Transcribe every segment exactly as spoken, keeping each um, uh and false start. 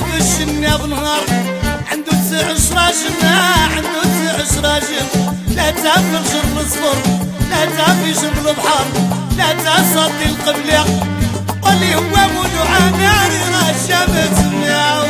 في الشنة بنهار عنده تسع شراجم عنده تسع شراجم لا تافي شر الصفر لا تافي شر البحر لا تصدي القبلة واللي هو مدعى ناري رشبت معه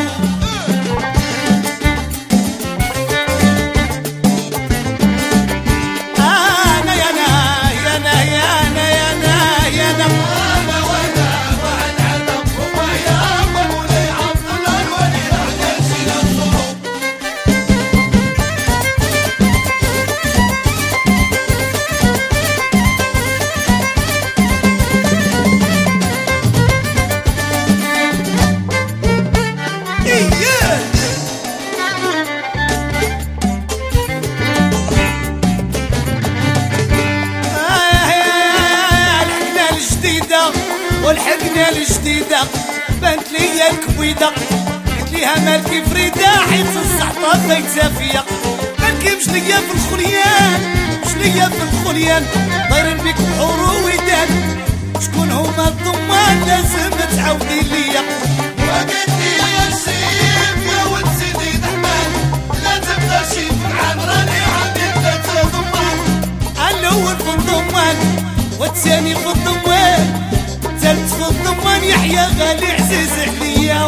والحقنة الجديدة بانت ليا الكبيدة قلت ليها مالكي فريدة حيت الصحطة بيتها فيا مالكي مش ليا في الخليان مش ليا في الخليان طايرين بيك بحور وودان شكون هما الضمان لازم تعاودي ليا وقلت لي يا الشيف يا ولد سيدي دحمان لا تبقى شيف العام راني عندي ثلاثة ضمان الأول في الضمان والثاني في الضمان الثالث في الضمان يحيى غالي عزيز عليا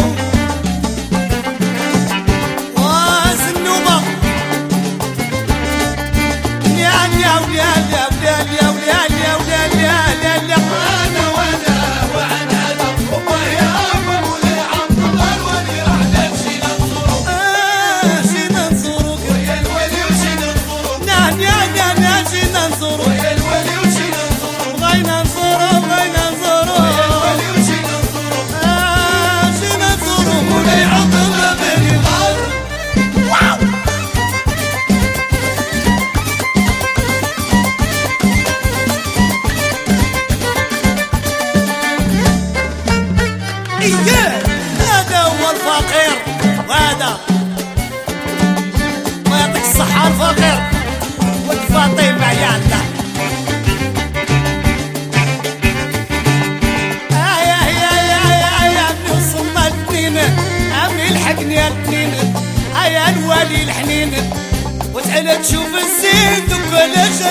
وزنوبة يا يا ويا يا ويا يا ويا يا ويا يا يا وانا وانا وانا هذا ويا ابو عبد الله الولي راح نمشي نزورو اه جينا نزورو ويا الولي وجينا نزورو نعم يا نعم يا جينا نزورو ويا الولي وجينا نزورو بغينا نزورو بغينا نزورو ويا الولي وجينا نزورو اه جينا نزورو مولاي عبد الله بن الغار واو إياه هذا هو الفقير وهذا ما يعطيك الصحة الفقير والفاطمة عيالنا آيا يا يا يا يا ابني وصلنا الاثنين عمي الحقني يا الاثنين آيا الوالي الحنين وتعالى تشوف الزين وكل شيء